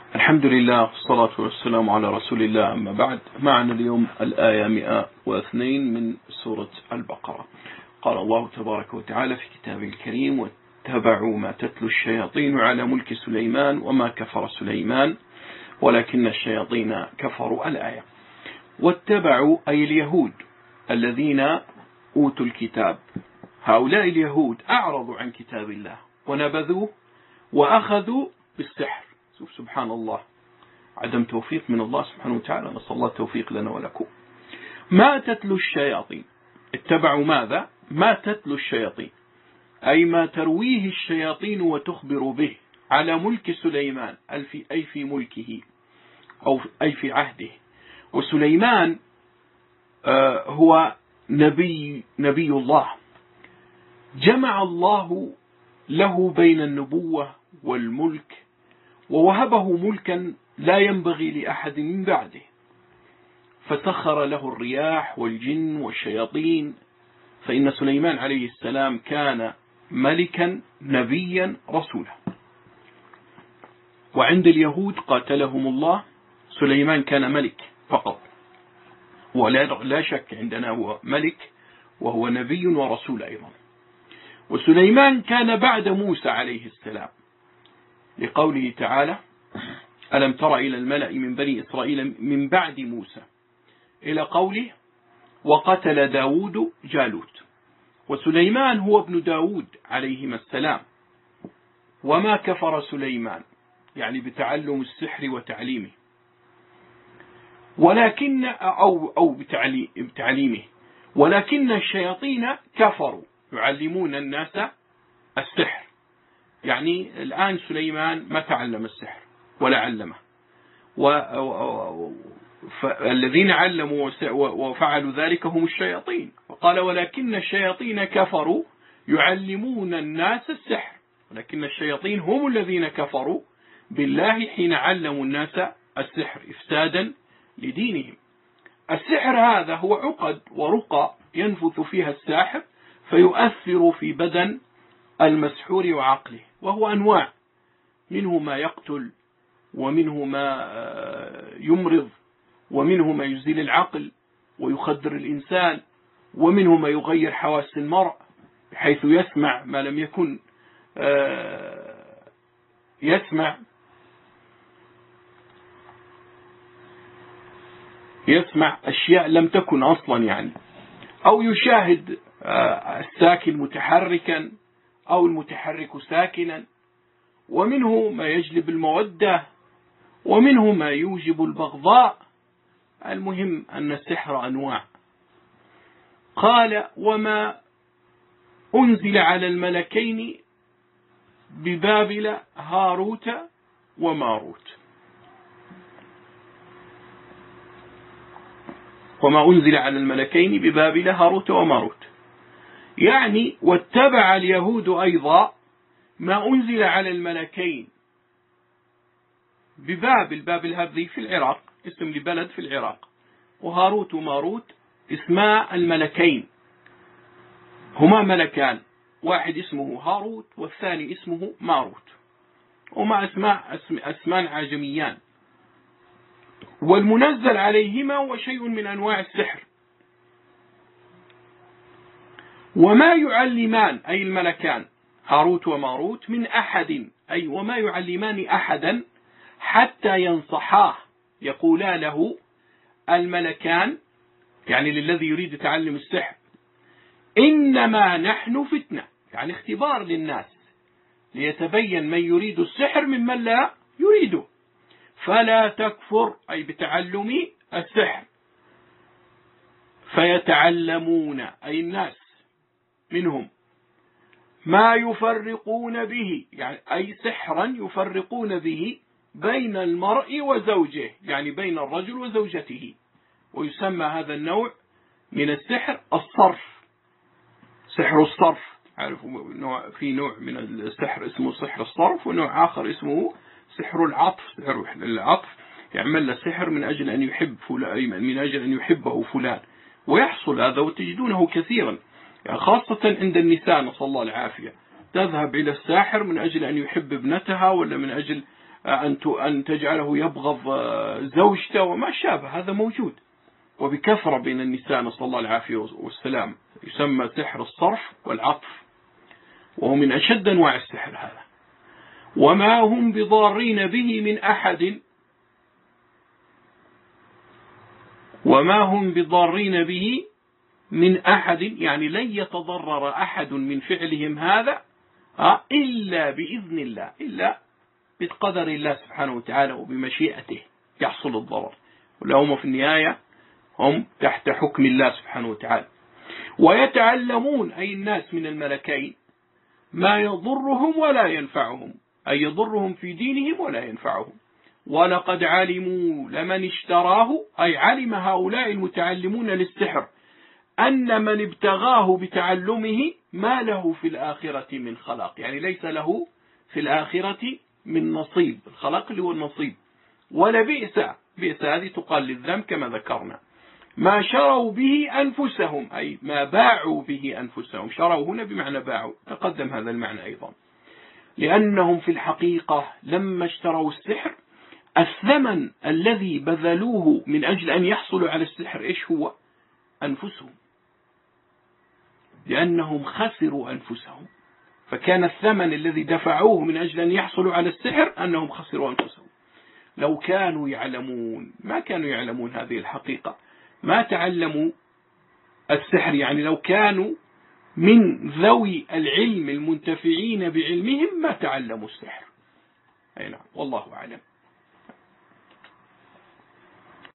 الحمد لله والصلاة والسلام على رسول الله، أما بعد. معنا اليوم الآية 102 من سورة البقرة. قال الله تبارك وتعالى في كتابه الكريم: واتبعوا ما تتلو الشياطين على ملك سليمان وما كفر سليمان ولكن الشياطين كفروا. الآية: واتبعوا أي اليهود الذين أوتوا الكتاب. هؤلاء اليهود أعرضوا عن كتاب الله ونبذوه وأخذوا بالسحر. سبحان الله، عدم توفيق من الله سبحانه وتعالى، نسأل الله التوفيق لنا ولكم. ما تتلو الشياطين، اتبعوا ماذا؟ ما تتلو الشياطين أي ما ترويه الشياطين وتخبر به على ملك سليمان، أي في ملكه أو أي في عهده. وسليمان هو نبي الله، جمع الله له بين النبوة والملك ووهبه ملكا لا ينبغي لأحد من بعده، فسخر له الرياح والجن والشياطين. فإن سليمان عليه السلام كان ملكا نبيا رسولا. وعند اليهود قاتلهم الله سليمان كان ملك فقط، ولا شك عندنا هو ملك وهو نبي ورسول أيضا. وسليمان كان بعد موسى عليه السلام، لقوله تعالى: ألم تر إلى الملأ من بني إسرائيل من بعد موسى، إلى قوله: وقتل داود جالوت. وسليمان هو ابن داود عليهما السلام. وما كفر سليمان يعني بتعلم السحر وتعليمه، ولكن أو بتعليمه، ولكن الشياطين كفروا يعلمون الناس السحر. يعني الآن سليمان ما تعلم السحر ولا علمه، فالذين علموا وفعلوا ذلك هم الشياطين. وقال: ولكن الشياطين كفروا يعلمون الناس السحر. ولكن الشياطين هم الذين كفروا بالله حين علموا الناس السحر إفسادا لدينهم. السحر هذا هو عقد ورقى ينفث فيها الساحر فيؤثر في بدن المسحور وعقله، وهو أنواع، منه ما يقتل، ومنه ما يمرض، ومنه ما يزيل العقل ويخدر الإنسان، ومنه ما يغير حواس المرء بحيث يسمع ما لم يكن يسمع أشياء لم تكن أصلا، يعني أو يشاهد الساكن متحركا أو المتحرك ساكنا. ومنه ما يجلب المودة، ومنه ما يوجب البغضاء. المهم أن السحر أنواع. قال: وما أنزل على الملكين ببابل هاروت وماروت. وما أنزل على الملكين ببابل هاروت وماروت، يعني واتبع اليهود أيضا ما أنزل على الملكين ببابل. بابل هذه في العراق، اسم لبلد في العراق. وهاروت وماروت اسماء الملكين، هما ملكان، واحد اسمه هاروت والثاني اسمه ماروت، وما اسمان عجميان. والمنزل عليهما هو شيء من أنواع السحر. وما يعلمان أي الملكان هاروت وماروت من أحد، أي وما يعلمان أحدا حتى ينصحاه. يقولا له الملكان، يعني للذي يريد تعلم السحر: إنما نحن فتنة، يعني اختبار للناس ليتبين من يريد السحر ممن لا يريده، فلا تكفر، أي بتعلم السحر. فيتعلمون أي الناس منهم ما يفرقون به، يعني أي سحرا يفرقون به بين المرء وزوجه، يعني بين الرجل وزوجته. ويسمى هذا النوع من السحر الصرف، سحر الصرف. عارفوا في نوع من السحر اسمه سحر الصرف، ونوع آخر اسمه سحر العطف. سحر العطف يعمل له سحر من أجل أن يحب فلان، من أجل أن يحبه فلان، ويحصل هذا وتجدونه كثيرا، يعني خاصة عند النساء، نسأل الله العافية. تذهب إلى الساحر من أجل أن يحب ابنتها، ولا من أجل أن تجعله يبغض زوجته وما شابه، هذا موجود وبكثرة بين النساء، نسأل الله العافية والسلام. يسمى سحر الصرف والعطف، وهو من أشد أنواع السحر هذا. وما هم بضارين به من أحد، وما هم بضارين به من أحد، يعني لن يتضرر أحد من فعلهم هذا إلا بإذن الله، إلا بقدر الله سبحانه وتعالى وبمشيئته يحصل الضرر، ولهم في النهاية هم تحت حكم الله سبحانه وتعالى. ويتعلمون أي الناس من الملكين ما يضرهم ولا ينفعهم، أي يضرهم في دينهم ولا ينفعهم. ولقد علموا لمن اشتراه، أي علم هؤلاء المتعلمون للسحر أن من ابتغاه بتعلمه ما له في الآخرة من خلاق، يعني ليس له في الآخرة من نصيب، الخلاق اللي هو النصيب. ولا بئس هذه تقال للذنب كما ذكرنا. ما شروا به أنفسهم، أي ما باعوا به أنفسهم، شروا هنا بمعنى باعوا، تقدم هذا المعنى أيضا. لأنهم في الحقيقة لما اشتروا السحر، الثمن الذي بذلوه من أجل أن يحصلوا على السحر إيش هو؟ أنفسهم، لأنهم خسروا أنفسهم. فكان الثمن الذي دفعوه من أجل أن يحصلوا على السحر أنهم خسروا أنفسهم. لو كانوا يعلمون، ما كانوا يعلمون هذه الحقيقة، ما تعلموا السحر. يعني لو كانوا من ذوي العلم المنتفعين بعلمهم ما تعلموا السحر. أي نعم، والله أعلم.